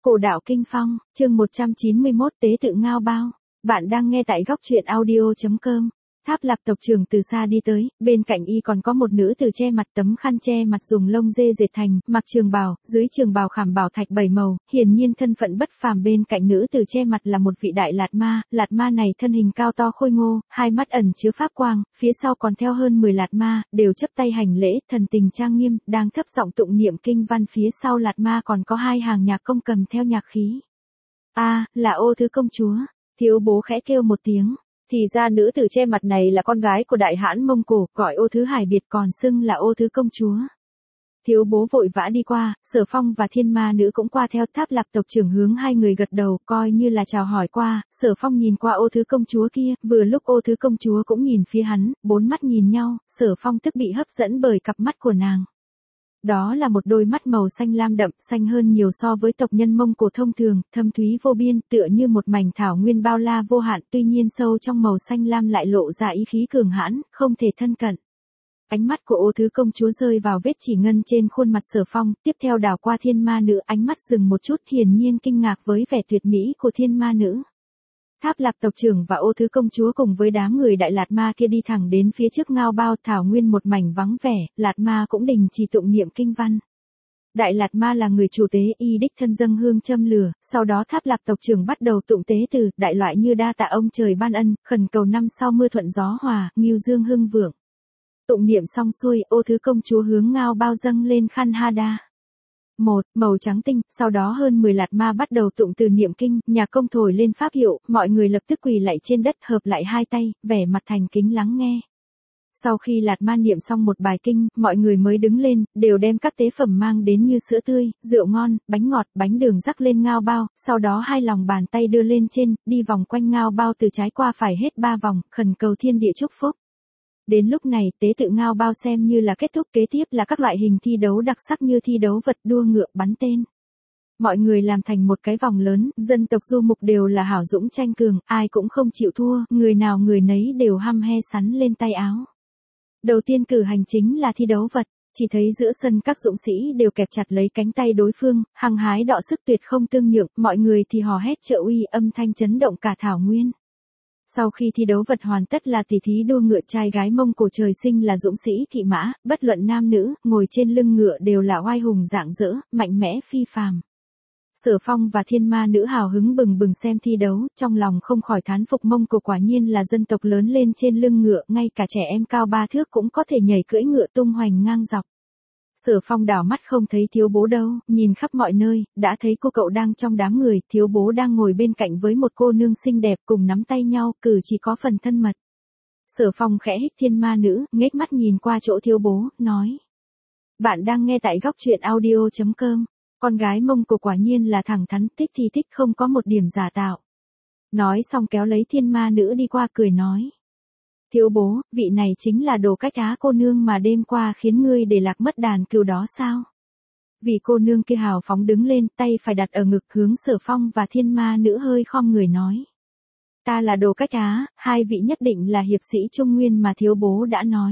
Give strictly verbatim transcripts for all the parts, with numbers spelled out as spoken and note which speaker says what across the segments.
Speaker 1: Cổ đạo kinh phong, chương một trăm chín mươi mốt tế tự Ngao Bao. Bạn đang nghe tại góc truyện audio chấm com. Tháp Lạp tộc trưởng từ xa đi tới, bên cạnh y còn có một nữ tử che mặt, tấm khăn che mặt dùng lông dê dệt thành, mặc trường bào, dưới trường bào khảm bảo thạch bảy màu, hiển nhiên thân phận bất phàm. Bên cạnh nữ tử che mặt là một vị đại lạt ma, lạt ma này thân hình cao to khôi ngô, hai mắt ẩn chứa pháp quang, phía sau còn theo hơn mười lạt ma, đều chấp tay hành lễ, thần tình trang nghiêm, đang thấp giọng tụng niệm kinh văn. Phía sau lạt ma còn có hai hàng nhạc công cầm theo nhạc khí. A, à, là Ô Thứ công chúa. Thiếu bố khẽ kêu một tiếng. Thì ra nữ tử che mặt này là con gái của đại hãn Mông Cổ, gọi Ô Thứ Hải biệt còn xưng là Ô Thứ công chúa. Thiếu bố vội vã đi qua, Sở Phong và Thiên Ma nữ cũng qua theo. Tháp Lạp tộc trưởng hướng hai người gật đầu, coi như là chào hỏi qua. Sở Phong nhìn qua Ô Thứ công chúa kia, vừa lúc Ô Thứ công chúa cũng nhìn phía hắn, bốn mắt nhìn nhau, Sở Phong tức bị hấp dẫn bởi cặp mắt của nàng. Đó là một đôi mắt màu xanh lam đậm, xanh hơn nhiều so với tộc nhân Mông Cổ thông thường, thâm thúy vô biên, tựa như một mảnh thảo nguyên bao la vô hạn, tuy nhiên sâu trong màu xanh lam lại lộ ra ý khí cường hãn, không thể thân cận. Ánh mắt của Ô Thứ công chúa rơi vào vết chỉ ngân trên khuôn mặt Sở Phong, tiếp theo đảo qua Thiên Ma nữ, ánh mắt dừng một chút, hiển nhiên kinh ngạc với vẻ tuyệt mỹ của Thiên Ma nữ. Tháp Lạp tộc trưởng và Ô Thứ công chúa cùng với đám người đại lạt ma kia đi thẳng đến phía trước Ngao Bao. Thảo nguyên một mảnh vắng vẻ, lạt ma cũng đình chỉ tụng niệm kinh văn. Đại lạt ma là người chủ tế, y đích thân dâng hương châm lửa, sau đó Tháp Lạp tộc trưởng bắt đầu tụng tế từ, đại loại như đa tạ ông trời ban ân, khẩn cầu năm sau mưa thuận gió hòa, ngưu dương hưng vượng. Tụng niệm xong xuôi, Ô Thứ công chúa hướng Ngao Bao dâng lên khăn hada. Một, màu trắng tinh, sau đó hơn mười lạt ma bắt đầu tụng từ niệm kinh, nhà công thổi lên pháp hiệu, mọi người lập tức quỳ lạy trên đất, hợp lại hai tay, vẻ mặt thành kính lắng nghe. Sau khi lạt ma niệm xong một bài kinh, mọi người mới đứng lên, đều đem các tế phẩm mang đến như sữa tươi, rượu ngon, bánh ngọt, bánh đường rắc lên Ngao Bao, sau đó hai lòng bàn tay đưa lên trên, đi vòng quanh Ngao Bao từ trái qua phải hết ba vòng, khẩn cầu thiên địa chúc phúc. Đến lúc này, tế tự Ngao Bao xem như là kết thúc, kế tiếp là các loại hình thi đấu đặc sắc như thi đấu vật, đua ngựa, bắn tên. Mọi người làm thành một cái vòng lớn, dân tộc du mục đều là hảo dũng tranh cường, ai cũng không chịu thua, người nào người nấy đều hăm he sắn lên tay áo. Đầu tiên cử hành chính là thi đấu vật, chỉ thấy giữa sân các dũng sĩ đều kẹp chặt lấy cánh tay đối phương, hăng hái đọ sức tuyệt không tương nhượng, mọi người thì hò hét trợ uy, âm thanh chấn động cả thảo nguyên. Sau khi thi đấu vật hoàn tất là tỷ thí đua ngựa, trai gái Mông Cổ trời sinh là dũng sĩ kỵ mã, bất luận nam nữ, ngồi trên lưng ngựa đều là oai hùng rạng rỡ, mạnh mẽ phi phàm. Sở Phong và Thiên Ma nữ hào hứng bừng bừng xem thi đấu, trong lòng không khỏi thán phục, Mông Cổ quả nhiên là dân tộc lớn lên trên lưng ngựa, ngay cả trẻ em cao ba thước cũng có thể nhảy cưỡi ngựa tung hoành ngang dọc. Sở Phong đảo mắt không thấy thiếu bố đâu, nhìn khắp mọi nơi, đã thấy cô cậu đang trong đám người, thiếu bố đang ngồi bên cạnh với một cô nương xinh đẹp cùng nắm tay nhau, cử chỉ có phần thân mật. Sở Phong khẽ hít Thiên Ma nữ, nghếch mắt nhìn qua chỗ thiếu bố, nói. Bạn đang nghe tại góc truyện audio chấm com, con gái Mông Cổ quả nhiên là thẳng thắn, thích thì thích, không có một điểm giả tạo. Nói xong kéo lấy Thiên Ma nữ đi qua cười nói. Thiếu bố, vị này chính là Đồ Cách Á cô nương mà đêm qua khiến ngươi để lạc mất đàn cừu đó sao? Vị cô nương kia hào phóng đứng lên, tay phải đặt ở ngực, hướng Sở Phong và Thiên Ma nữ hơi khom người nói. Ta là Đồ Cách Á, hai vị nhất định là hiệp sĩ Trung Nguyên mà thiếu bố đã nói.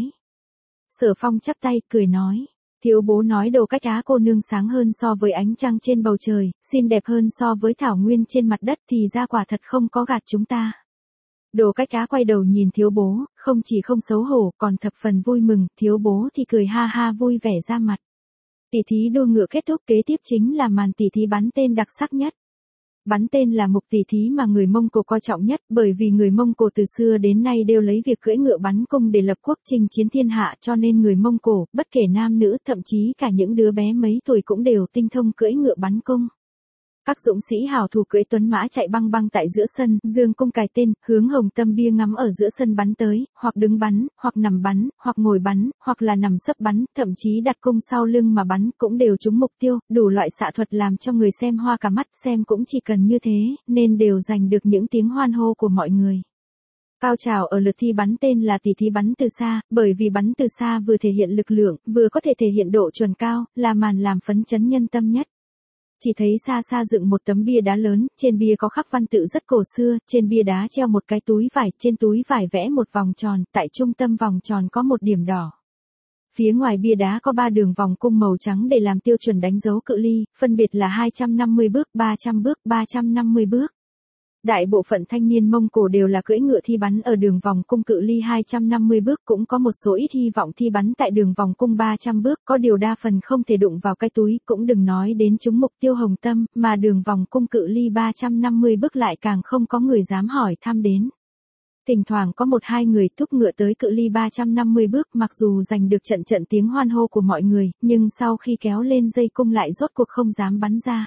Speaker 1: Sở Phong chắp tay, cười nói. Thiếu bố nói Đồ Cách Á cô nương sáng hơn so với ánh trăng trên bầu trời, xinh đẹp hơn so với thảo nguyên trên mặt đất, thì ra quả thật không có gạt chúng ta. Đồ Cách Á quay đầu nhìn thiếu bố, không chỉ không xấu hổ, còn thập phần vui mừng, thiếu bố thì cười ha ha vui vẻ ra mặt. Tỷ thí đua ngựa kết thúc, kế tiếp chính là màn tỷ thí bắn tên đặc sắc nhất. Bắn tên là mục tỷ thí mà người Mông Cổ coi trọng nhất, bởi vì người Mông Cổ từ xưa đến nay đều lấy việc cưỡi ngựa bắn cung để lập quốc, chinh chiến thiên hạ, cho nên người Mông Cổ, bất kể nam nữ, thậm chí cả những đứa bé mấy tuổi cũng đều tinh thông cưỡi ngựa bắn cung. Các dũng sĩ hào thủ cưỡi tuấn mã chạy băng băng tại giữa sân, dương cung cài tên, hướng hồng tâm bia ngắm ở giữa sân bắn tới, hoặc đứng bắn, hoặc nằm bắn, hoặc ngồi bắn, hoặc là nằm sấp bắn, thậm chí đặt cung sau lưng mà bắn, cũng đều trúng mục tiêu, đủ loại xạ thuật làm cho người xem hoa cả mắt, xem cũng chỉ cần như thế, nên đều giành được những tiếng hoan hô của mọi người. Cao trào ở lượt thi bắn tên là tỷ thí bắn từ xa, bởi vì bắn từ xa vừa thể hiện lực lượng, vừa có thể thể hiện độ chuẩn cao, là màn làm phấn chấn nhân tâm nhất. Chỉ thấy xa xa dựng một tấm bia đá lớn, trên bia có khắc văn tự rất cổ xưa, trên bia đá treo một cái túi vải, trên túi vải vẽ một vòng tròn, tại trung tâm vòng tròn có một điểm đỏ. Phía ngoài bia đá có ba đường vòng cung màu trắng để làm tiêu chuẩn đánh dấu cự ly, phân biệt là hai trăm năm mươi bước, ba trăm bước, ba trăm năm mươi bước. Đại bộ phận thanh niên Mông Cổ đều là cưỡi ngựa thi bắn ở đường vòng cung cự ly hai trăm năm mươi bước, cũng có một số ít hy vọng thi bắn tại đường vòng cung ba trăm bước, có điều đa phần không thể đụng vào cái túi, cũng đừng nói đến trúng mục tiêu hồng tâm, mà đường vòng cung cự ly ba trăm năm mươi bước lại càng không có người dám hỏi thăm đến. Thỉnh thoảng có một hai người thúc ngựa tới cự ly ba trăm năm mươi bước, mặc dù giành được trận trận tiếng hoan hô của mọi người, nhưng sau khi kéo lên dây cung lại rốt cuộc không dám bắn ra.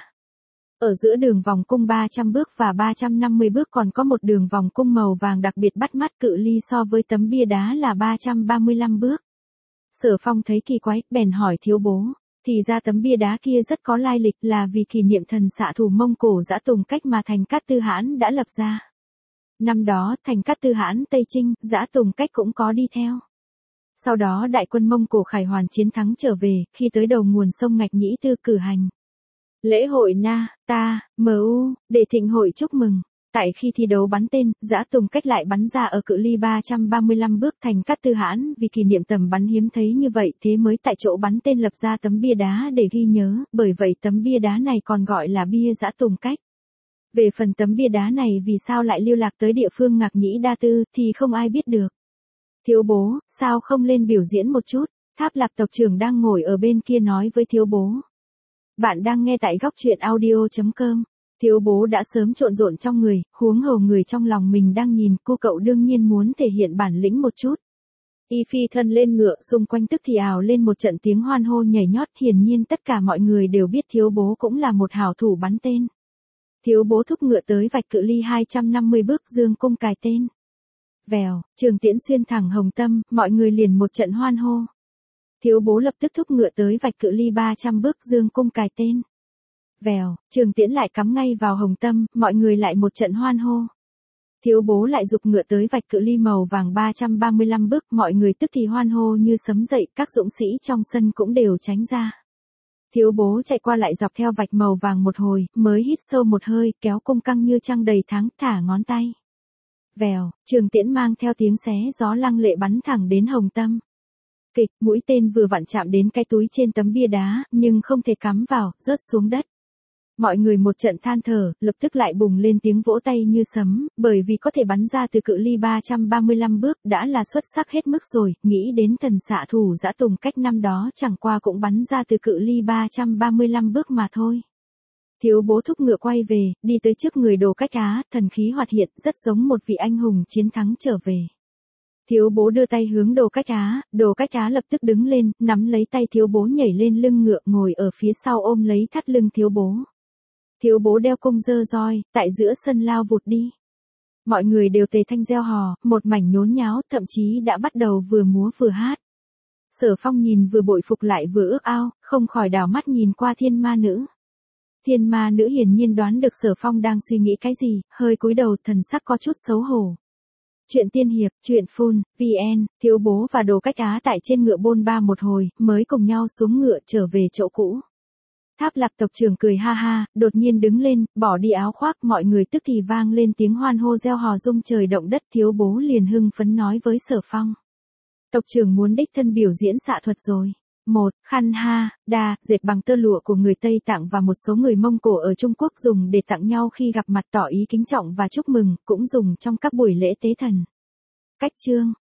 Speaker 1: Ở giữa đường vòng cung ba trăm bước và ba trăm năm mươi bước còn có một đường vòng cung màu vàng đặc biệt bắt mắt, cự ly so với tấm bia đá là ba trăm ba mươi lăm bước. Sở Phong thấy kỳ quái, bèn hỏi Thiếu Bố, thì ra tấm bia đá kia rất có lai lịch, là vì kỷ niệm thần xạ thủ Mông Cổ Dã Tùng Cách mà Thành Cát Tư Hãn đã lập ra. Năm đó Thành Cát Tư Hãn Tây Chinh, Dã Tùng Cách cũng có đi theo. Sau đó đại quân Mông Cổ khải hoàn chiến thắng trở về, khi tới đầu nguồn sông Ngạch Nhĩ Tư cử hành lễ hội Na, Ta, em u, để thịnh hội chúc mừng. Tại khi thi đấu bắn tên, Dã Tùng Cách lại bắn ra ở cự ly ba trăm ba mươi lăm bước. Thành Cát Tư Hãn vì kỷ niệm tầm bắn hiếm thấy như vậy, thế mới tại chỗ bắn tên lập ra tấm bia đá để ghi nhớ, bởi vậy tấm bia đá này còn gọi là bia Dã Tùng Cách. Về phần tấm bia đá này vì sao lại lưu lạc tới địa phương Ngạc Nhĩ Đa Tư thì không ai biết được. Thiếu Bố, sao không lên biểu diễn một chút? Tháp Lạc tộc trưởng đang ngồi ở bên kia nói với Thiếu Bố. Bạn đang nghe tại góc truyện audio chấm com. Thiếu Bố đã sớm trộn rộn trong người, huống hồ người trong lòng mình đang nhìn, cô cậu đương nhiên muốn thể hiện bản lĩnh một chút. Y phi thân lên ngựa, xung quanh tức thì ào lên một trận tiếng hoan hô nhảy nhót, hiển nhiên tất cả mọi người đều biết Thiếu Bố cũng là một hảo thủ bắn tên. Thiếu Bố thúc ngựa tới vạch cự ly hai trăm năm mươi bước, dương cung cài tên. Vèo, trường tiễn xuyên thẳng hồng tâm, mọi người liền một trận hoan hô. Thiếu Bố lập tức thúc ngựa tới vạch cự ly ba trăm bước, dương cung cài tên. Vèo, trường tiễn lại cắm ngay vào hồng tâm, mọi người lại một trận hoan hô. Thiếu Bố lại giục ngựa tới vạch cự ly màu vàng ba trăm ba mươi lăm bước, mọi người tức thì hoan hô như sấm dậy, các dũng sĩ trong sân cũng đều tránh ra. Thiếu Bố chạy qua lại dọc theo vạch màu vàng một hồi, mới hít sâu một hơi, kéo cung căng như trăng đầy tháng, thả ngón tay. Vèo, trường tiễn mang theo tiếng xé gió lăng lệ bắn thẳng đến hồng tâm. Kịch, mũi tên vừa vặn chạm đến cái túi trên tấm bia đá, nhưng không thể cắm vào, rớt xuống đất. Mọi người một trận than thở, lập tức lại bùng lên tiếng vỗ tay như sấm, bởi vì có thể bắn ra từ cự ly ba trăm ba mươi lăm bước đã là xuất sắc hết mức rồi, nghĩ đến thần xạ thủ Dã Tùng Cách năm đó chẳng qua cũng bắn ra từ cự ly ba trăm ba mươi lăm bước mà thôi. Thiếu Bố thúc ngựa quay về, đi tới trước người Đồ Cách Á, thần khí hoạt hiện, rất giống một vị anh hùng chiến thắng trở về. Thiếu Bố đưa tay hướng Đồ Cách Á, Đồ Cách Á lập tức đứng lên, nắm lấy tay Thiếu Bố nhảy lên lưng ngựa, ngồi ở phía sau ôm lấy thắt lưng Thiếu Bố. Thiếu Bố đeo cung dơ roi, tại giữa sân lao vụt đi. Mọi người đều tề thanh reo hò, một mảnh nhốn nháo, thậm chí đã bắt đầu vừa múa vừa hát. Sở Phong nhìn vừa bội phục lại vừa ước ao, không khỏi đảo mắt nhìn qua Thiên Ma Nữ. Thiên Ma Nữ hiển nhiên đoán được Sở Phong đang suy nghĩ cái gì, hơi cúi đầu, thần sắc có chút xấu hổ. Chuyện tiên hiệp, truyện phun, vn, Thiếu Bố và Đồ Cách Á tại trên ngựa bôn ba một hồi, mới cùng nhau xuống ngựa trở về chỗ cũ. Tháp Lạc tộc trưởng cười ha ha, đột nhiên đứng lên, bỏ đi áo khoác, mọi người tức thì vang lên tiếng hoan hô reo hò rung trời động đất. Thiếu Bố liền hưng phấn nói với Sở Phong. Tộc trưởng muốn đích thân biểu diễn xạ thuật rồi. Một, khăn ha, đa, dệt bằng tơ lụa của người Tây Tạng và một số người Mông Cổ ở Trung Quốc dùng để tặng nhau khi gặp mặt tỏ ý kính trọng và chúc mừng, cũng dùng trong các buổi lễ tế thần. Cách chương.